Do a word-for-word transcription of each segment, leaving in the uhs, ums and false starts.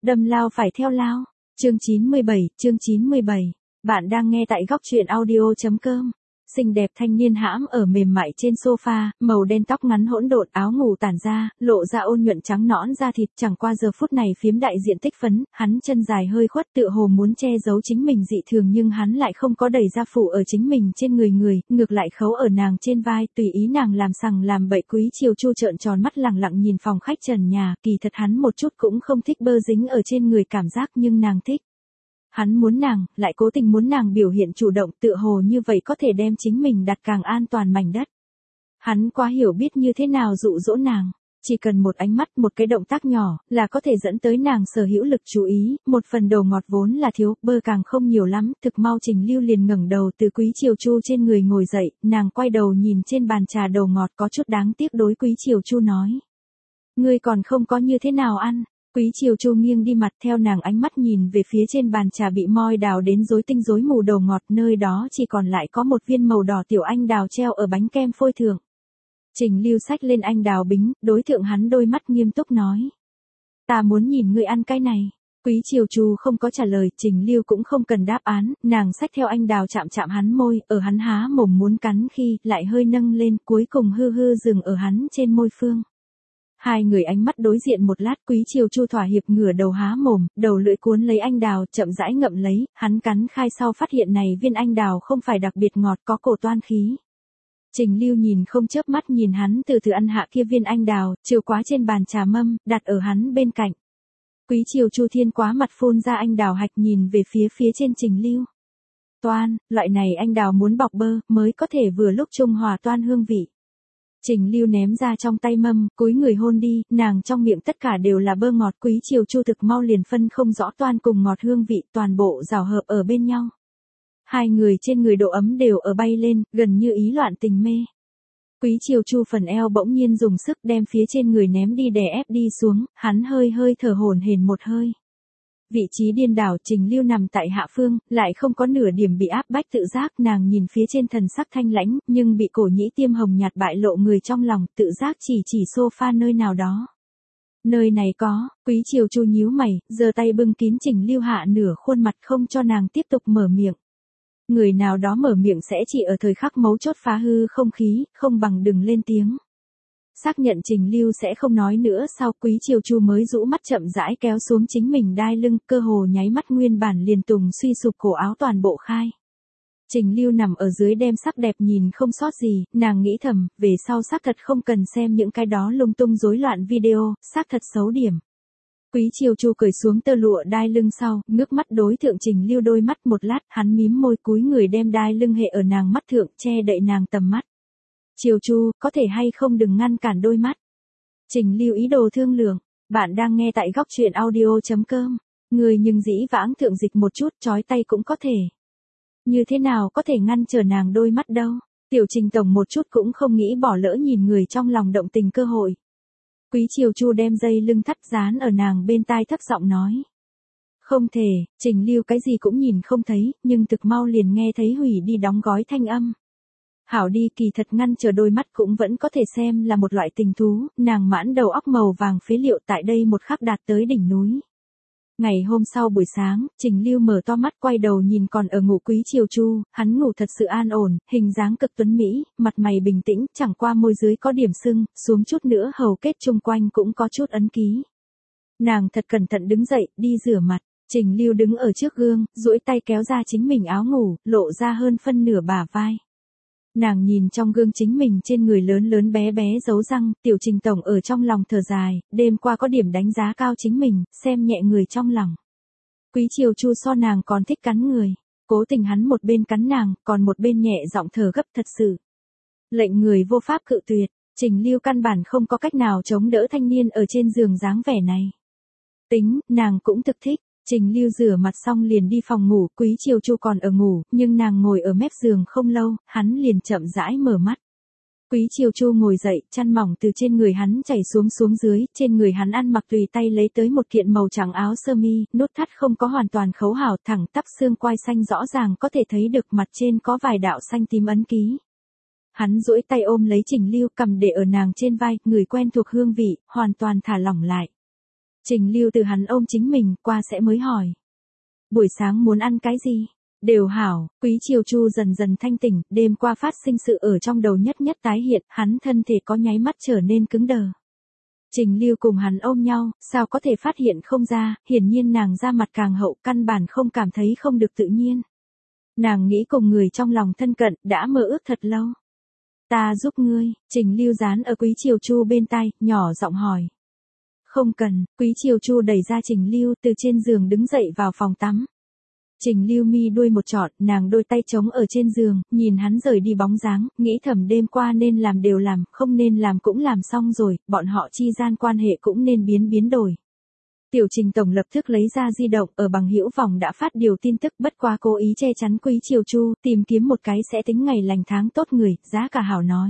Đâm lao phải theo lao. Chương chín mươi bảy, chương chín mươi bảy. Bạn đang nghe tại góc truyện audio chấm com. Xinh đẹp thanh niên hãm ở mềm mại trên sofa, màu đen tóc ngắn hỗn độn, áo ngủ tản ra, lộ ra ôn nhuận trắng nõn da thịt, chẳng qua giờ phút này phiếm đại diện tích phấn, hắn chân dài hơi khuất tựa hồ muốn che giấu chính mình dị thường nhưng hắn lại không có đẩy ra phủ ở chính mình trên người người, ngược lại khấu ở nàng trên vai, tùy ý nàng làm sằng làm bậy. Quý Triều Chu trợn tròn mắt lẳng lặng nhìn phòng khách trần nhà, kỳ thật hắn một chút cũng không thích bơ dính ở trên người cảm giác nhưng nàng thích. Hắn muốn nàng, lại cố tình muốn nàng biểu hiện chủ động tựa hồ như vậy có thể đem chính mình đặt càng an toàn mảnh đất. Hắn quá hiểu biết như thế nào dụ dỗ nàng, chỉ cần một ánh mắt, một cái động tác nhỏ, là có thể dẫn tới nàng sở hữu lực chú ý, một phần đồ ngọt vốn là thiếu, bơ càng không nhiều lắm, thực mau Trình Lưu liền ngẩng đầu từ Quý Triều Chu trên người ngồi dậy, nàng quay đầu nhìn trên bàn trà đồ ngọt có chút đáng tiếc đối Quý Triều Chu nói. Ngươi còn không có như thế nào ăn. Quý Triều Chu nghiêng đi mặt theo nàng ánh mắt nhìn về phía trên bàn trà bị moi đào đến rối tinh rối mù đầu ngọt, nơi đó chỉ còn lại có một viên màu đỏ tiểu anh đào treo ở bánh kem phôi thượng. Trình Lưu xách lên anh đào bính, đối thượng hắn đôi mắt nghiêm túc nói. Ta muốn nhìn ngươi ăn cái này. Quý Triều Chu không có trả lời, Trình Lưu cũng không cần đáp án, nàng xách theo anh đào chạm chạm hắn môi, ở hắn há mồm muốn cắn khi, lại hơi nâng lên, cuối cùng hư hư dừng ở hắn trên môi phương. Hai người ánh mắt đối diện một lát, Quý Triều Chu thỏa hiệp ngửa đầu há mồm, đầu lưỡi cuốn lấy anh đào, chậm rãi ngậm lấy, hắn cắn khai sau phát hiện này viên anh đào không phải đặc biệt ngọt, có cổ toan khí. Trình Lưu nhìn không chớp mắt nhìn hắn từ từ ăn hạ kia viên anh đào, chiều quá trên bàn trà mâm, đặt ở hắn bên cạnh. Quý Triều Chu thiên quá mặt phun ra anh đào hạch nhìn về phía phía trên Trình Lưu. Toan, loại này anh đào muốn bọc bơ, mới có thể vừa lúc trung hòa toan hương vị. Trình Lưu ném ra trong tay mâm, cúi người hôn đi, nàng trong miệng tất cả đều là bơ ngọt. Quý Triều Chu thực mau liền phân không rõ toan cùng ngọt hương vị, toàn bộ rào hợp ở bên nhau. Hai người trên người độ ấm đều ở bay lên, gần như ý loạn tình mê. Quý Triều Chu phần eo bỗng nhiên dùng sức đem phía trên người ném đi đè ép đi xuống, hắn hơi hơi thở hổn hển một hơi. Vị trí điên đảo, Trình Lưu nằm tại hạ phương, lại không có nửa điểm bị áp bách tự giác, nàng nhìn phía trên thần sắc thanh lãnh, nhưng bị cổ nhĩ tiêm hồng nhạt bại lộ người trong lòng, tự giác chỉ chỉ sofa nơi nào đó. Nơi này có. Quý Triều Chu nhíu mày, giơ tay bưng kín Trình Lưu hạ nửa khuôn mặt không cho nàng tiếp tục mở miệng. Người nào đó mở miệng sẽ chỉ ở thời khắc mấu chốt phá hư không khí, không bằng đừng lên tiếng. Xác nhận Trình Lưu sẽ không nói nữa sau, Quý Triều Chu mới rũ mắt chậm rãi kéo xuống chính mình đai lưng, cơ hồ nháy mắt nguyên bản liền tùng suy sụp cổ áo toàn bộ khai. Trình Lưu nằm ở dưới đem sắc đẹp nhìn không sót gì, nàng nghĩ thầm, về sau xác thật không cần xem những cái đó lung tung rối loạn video, xác thật xấu điểm. Quý Triều Chu cởi xuống tơ lụa đai lưng sau, ngước mắt đối thượng Trình Lưu đôi mắt một lát, hắn mím môi cúi người đem đai lưng hệ ở nàng mắt thượng, che đậy nàng tầm mắt. Triều Chu, có thể hay không đừng ngăn cản đôi mắt. Trình Lưu ý đồ thương lượng, bạn đang nghe tại góc truyện audio chấm com. Người nhưng dĩ vãng thượng dịch một chút, chói tay cũng có thể. Như thế nào có thể ngăn trở nàng đôi mắt đâu. Tiểu Trình tổng một chút cũng không nghĩ bỏ lỡ nhìn người trong lòng động tình cơ hội. Quý Triều Chu đem dây lưng thắt dán ở nàng bên tai thấp giọng nói. Không thể, Trình Lưu cái gì cũng nhìn không thấy, nhưng thực mau liền nghe thấy hủy đi đóng gói thanh âm. Hảo đi, kỳ thật ngăn chờ đôi mắt cũng vẫn có thể xem là một loại tình thú, nàng mãn đầu óc màu vàng phế liệu tại đây một khắc đạt tới đỉnh núi. Ngày hôm sau buổi sáng, Trình Lưu mở to mắt quay đầu nhìn còn ở ngủ Quý Triều Chu, hắn ngủ thật sự an ổn, hình dáng cực tuấn mỹ, mặt mày bình tĩnh, chẳng qua môi dưới có điểm sưng, xuống chút nữa hầu kết chung quanh cũng có chút ấn ký. Nàng thật cẩn thận đứng dậy, đi rửa mặt, Trình Lưu đứng ở trước gương, duỗi tay kéo ra chính mình áo ngủ, lộ ra hơn phân nửa bả vai. Nàng nhìn trong gương chính mình trên người lớn lớn bé bé dấu răng, Tiểu Trình tổng ở trong lòng thở dài, đêm qua có điểm đánh giá cao chính mình, xem nhẹ người trong lòng. Quý Triều Chu so nàng còn thích cắn người, cố tình hắn một bên cắn nàng, còn một bên nhẹ giọng thở gấp thật sự. Lệnh người vô pháp cự tuyệt, Trình Lưu căn bản không có cách nào chống đỡ thanh niên ở trên giường dáng vẻ này. Tính, nàng cũng thực thích. Trình Lưu rửa mặt xong liền đi phòng ngủ, Quý Triều Chu còn ở ngủ, nhưng nàng ngồi ở mép giường không lâu, hắn liền chậm rãi mở mắt. Quý Triều Chu ngồi dậy, chăn mỏng từ trên người hắn chảy xuống xuống dưới, trên người hắn ăn mặc tùy tay lấy tới một kiện màu trắng áo sơ mi, nút thắt không có hoàn toàn khấu hảo, thẳng tắp xương quai xanh rõ ràng có thể thấy được mặt trên có vài đạo xanh tím ấn ký. Hắn duỗi tay ôm lấy Trình Lưu, cầm để ở nàng trên vai, người quen thuộc hương vị, hoàn toàn thả lỏng lại. Trình Lưu từ hắn ôm chính mình qua sẽ mới hỏi. Buổi sáng muốn ăn cái gì? Đều hảo, Quý Triều Chu dần dần thanh tỉnh, đêm qua phát sinh sự ở trong đầu nhất nhất tái hiện, hắn thân thể có nháy mắt trở nên cứng đờ. Trình Lưu cùng hắn ôm nhau, sao có thể phát hiện không ra, hiển nhiên nàng da mặt càng hậu, căn bản không cảm thấy không được tự nhiên. Nàng nghĩ cùng người trong lòng thân cận, đã mơ ước thật lâu. Ta giúp ngươi, Trình Lưu dán ở Quý Triều Chu bên tai, nhỏ giọng hỏi. Không cần, Quý Triều Chu đẩy ra Trình Lưu từ trên giường đứng dậy vào phòng tắm. Trình Lưu mi đuôi một trọn, nàng đôi tay trống ở trên giường, nhìn hắn rời đi bóng dáng, nghĩ thầm đêm qua nên làm đều làm, không nên làm cũng làm xong rồi, bọn họ chi gian quan hệ cũng nên biến biến đổi. Tiểu Trình Tổng lập tức lấy ra di động, ở bằng hữu vòng đã phát điều tin tức, bất quá cố ý che chắn Quý Triều Chu, tìm kiếm một cái sẽ tính ngày lành tháng tốt người, giá cả hảo nói.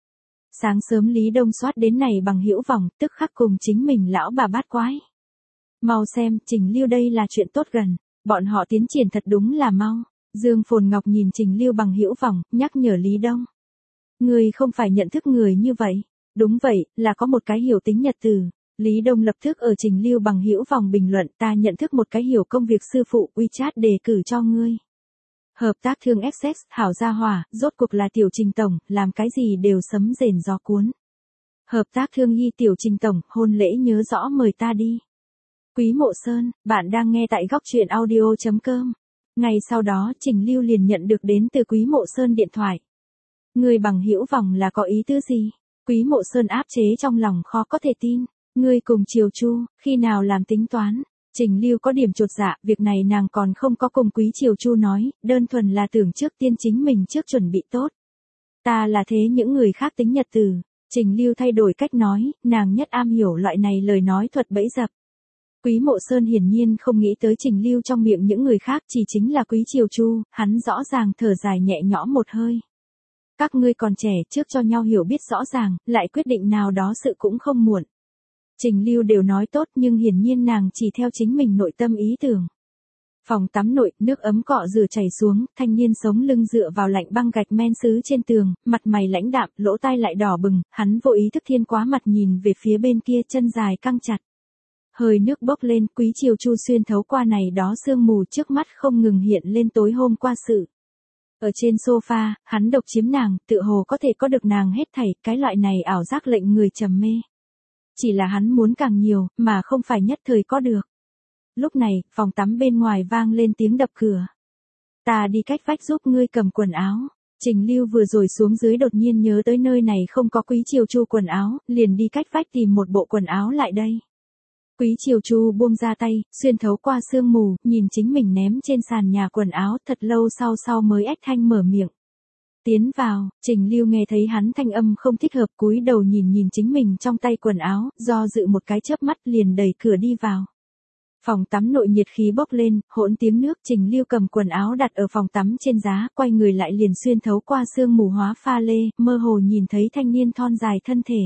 Sáng sớm Lý Đông soát đến này bằng hữu vòng, tức khắc cùng chính mình lão bà bát quái. Mau xem, Trình Lưu đây là chuyện tốt gần, bọn họ tiến triển thật đúng là mau. Dương Phồn Ngọc nhìn Trình Lưu bằng hữu vòng, nhắc nhở Lý Đông. Người không phải nhận thức người như vậy. Đúng vậy, là có một cái hiểu tính nhật từ. Lý Đông lập tức ở Trình Lưu bằng hữu vòng bình luận, ta nhận thức một cái hiểu công việc sư phụ, WeChat đề cử cho ngươi. Hợp tác thương Essex, hảo gia hỏa, rốt cuộc là Tiểu Trình Tổng, làm cái gì đều sấm rền gió cuốn. Hợp tác thương Y Tiểu Trình Tổng, hôn lễ nhớ rõ mời ta đi. Quý Mộ Sơn, bạn đang nghe tại góc truyện audio chấm com. Ngày sau đó, Trình Lưu liền nhận được đến từ Quý Mộ Sơn điện thoại. Người bằng hữu vòng là có ý tứ gì? Quý Mộ Sơn áp chế trong lòng khó có thể tin. Ngươi cùng Triều Chu, khi nào làm tính toán? Trình Lưu có điểm chột dạ, việc này nàng còn không có cùng Quý Triều Chu nói, đơn thuần là tưởng trước tiên chính mình trước chuẩn bị tốt. Ta là thế những người khác tính nhật từ. Trình Lưu thay đổi cách nói, nàng nhất am hiểu loại này lời nói thuật bẫy dập. Quý Mộ Sơn hiển nhiên không nghĩ tới Trình Lưu trong miệng những người khác, chỉ chính là Quý Triều Chu, hắn rõ ràng thở dài nhẹ nhõm một hơi. Các ngươi còn trẻ, trước cho nhau hiểu biết rõ ràng, lại quyết định nào đó sự cũng không muộn. Trình Lưu đều nói tốt nhưng hiển nhiên nàng chỉ theo chính mình nội tâm ý tưởng. Phòng tắm nội, nước ấm cọ rửa chảy xuống, thanh niên sống lưng dựa vào lạnh băng gạch men sứ trên tường, mặt mày lãnh đạm, lỗ tai lại đỏ bừng, hắn vô ý thức thiên quá mặt nhìn về phía bên kia, chân dài căng chặt. Hơi nước bốc lên, Quý Triều Chu xuyên thấu qua này đó sương mù trước mắt không ngừng hiện lên tối hôm qua sự. Ở trên sofa, hắn độc chiếm nàng, tựa hồ có thể có được nàng hết thảy, cái loại này ảo giác lệnh người trầm mê. Chỉ là hắn muốn càng nhiều, mà không phải nhất thời có được. Lúc này, phòng tắm bên ngoài vang lên tiếng đập cửa. Ta đi cách vách giúp ngươi cầm quần áo. Trình Lưu vừa rồi xuống dưới đột nhiên nhớ tới nơi này không có Quý Triều Chu quần áo, liền đi cách vách tìm một bộ quần áo lại đây. Quý Triều Chu buông ra tay, xuyên thấu qua sương mù, nhìn chính mình ném trên sàn nhà quần áo, thật lâu sau sau mới ách thanh mở miệng. Tiến vào, Trình Lưu nghe thấy hắn thanh âm không thích hợp, cúi đầu nhìn nhìn chính mình trong tay quần áo, do dự một cái chớp mắt liền đẩy cửa đi vào. Phòng tắm nội nhiệt khí bốc lên, hỗn tiếng nước, Trình Lưu cầm quần áo đặt ở phòng tắm trên giá, quay người lại liền xuyên thấu qua sương mù hóa pha lê, mơ hồ nhìn thấy thanh niên thon dài thân thể.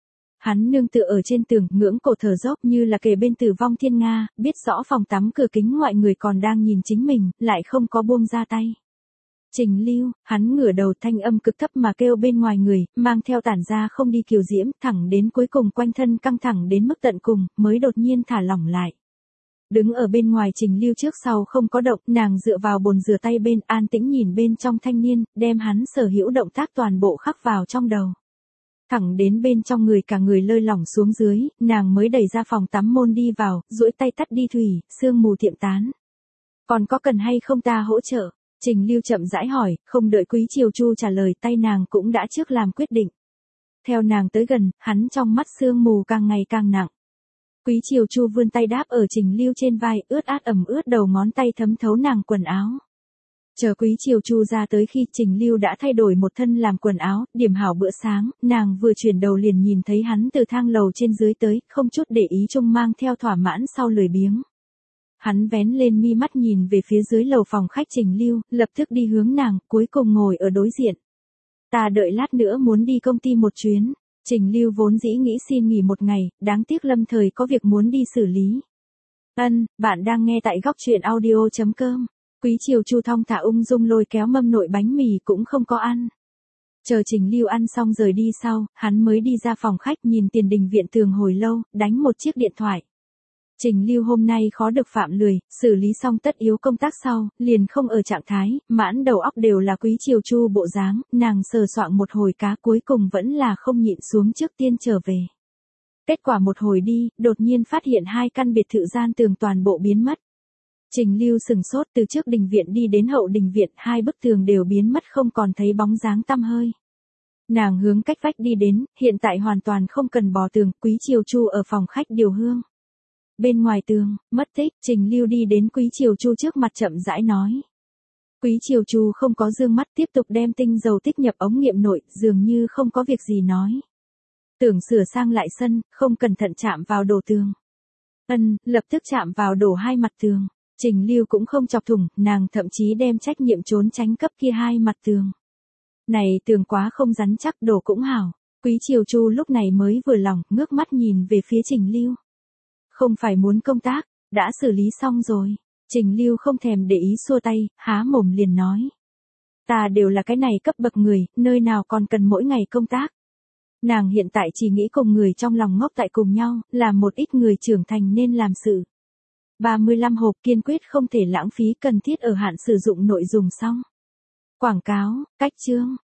Hắn nương tựa ở trên tường, ngưỡng cổ thở dốc như là kề bên tử vong thiên nga, biết rõ phòng tắm cửa kính ngoại người còn đang nhìn chính mình, lại không có buông ra tay. Trình Lưu, hắn ngửa đầu, thanh âm cực thấp mà kêu bên ngoài người, mang theo tản ra không đi kiều diễm, thẳng đến cuối cùng quanh thân căng thẳng đến mức tận cùng, mới đột nhiên thả lỏng lại. Đứng ở bên ngoài Trình Lưu trước sau không có động, nàng dựa vào bồn rửa tay bên, an tĩnh nhìn bên trong thanh niên, đem hắn sở hữu động tác toàn bộ khắc vào trong đầu. Thẳng đến bên trong người cả người lơi lỏng xuống dưới, nàng mới đẩy ra phòng tắm môn đi vào, duỗi tay tắt đi thủy, sương mù tiệm tán. Còn có cần hay không ta hỗ trợ? Trình Lưu chậm rãi hỏi, không đợi Quý Triều Chu trả lời, tay nàng cũng đã trước làm quyết định. Theo nàng tới gần, hắn trong mắt sương mù càng ngày càng nặng. Quý Triều Chu vươn tay đáp ở Trình Lưu trên vai, ướt át ẩm ướt đầu ngón tay thấm thấu nàng quần áo. Chờ Quý Triều Chu ra tới khi Trình Lưu đã thay đổi một thân làm quần áo, điểm hảo bữa sáng, nàng vừa chuyển đầu liền nhìn thấy hắn từ thang lầu trên dưới tới, không chút để ý trông mang theo thỏa mãn sau lười biếng. Hắn vén lên mi mắt nhìn về phía dưới lầu phòng khách Trình Lưu, lập tức đi hướng nàng, cuối cùng ngồi ở đối diện. Ta đợi lát nữa muốn đi công ty một chuyến. Trình Lưu vốn dĩ nghĩ xin nghỉ một ngày, đáng tiếc lâm thời có việc muốn đi xử lý. Ân, bạn đang nghe tại góc truyện audio chấm com. Quý Triều Chu thong thả ung dung lôi kéo mâm nội bánh mì cũng không có ăn. Chờ Trình Lưu ăn xong rời đi sau, hắn mới đi ra phòng khách nhìn tiền đình viện tường hồi lâu, đánh một chiếc điện thoại. Trình Lưu hôm nay khó được phạm lười, xử lý xong tất yếu công tác sau, liền không ở trạng thái, mãn đầu óc đều là Quý Triều Chu bộ dáng, nàng sờ soạng một hồi cá cuối cùng vẫn là không nhịn xuống trước tiên trở về. Kết quả một hồi đi, đột nhiên phát hiện hai căn biệt thự gian tường toàn bộ biến mất. Trình Lưu sừng sốt từ trước đình viện đi đến hậu đình viện, hai bức tường đều biến mất không còn thấy bóng dáng tăm hơi. Nàng hướng cách vách đi đến, hiện tại hoàn toàn không cần bò tường, Quý Triều Chu ở phòng khách điều hương. Bên ngoài tường, mất tích, Trình Lưu đi đến Quý Triều Chu trước mặt chậm rãi nói. Quý Triều Chu không có dương mắt tiếp tục đem tinh dầu tích nhập ống nghiệm nội, dường như không có việc gì nói. Tưởng sửa sang lại sân, không cẩn thận chạm vào đổ tường. Ân, lập tức chạm vào đổ hai mặt tường. Trình Lưu cũng không chọc thủng, nàng thậm chí đem trách nhiệm trốn tránh cấp kia hai mặt tường. Này tường quá không rắn chắc, đổ cũng hảo. Quý Triều Chu lúc này mới vừa lòng, ngước mắt nhìn về phía Trình Lưu. Không phải muốn công tác, đã xử lý xong rồi. Trình Lưu không thèm để ý xua tay, há mồm liền nói. Ta đều là cái này cấp bậc người, nơi nào còn cần mỗi ngày công tác. Nàng hiện tại chỉ nghĩ cùng người trong lòng ngốc tại cùng nhau, làm một ít người trưởng thành nên làm sự. ba mươi lăm hộp kiên quyết không thể lãng phí, cần thiết ở hạn sử dụng nội dùng xong. Quảng cáo, cách chương.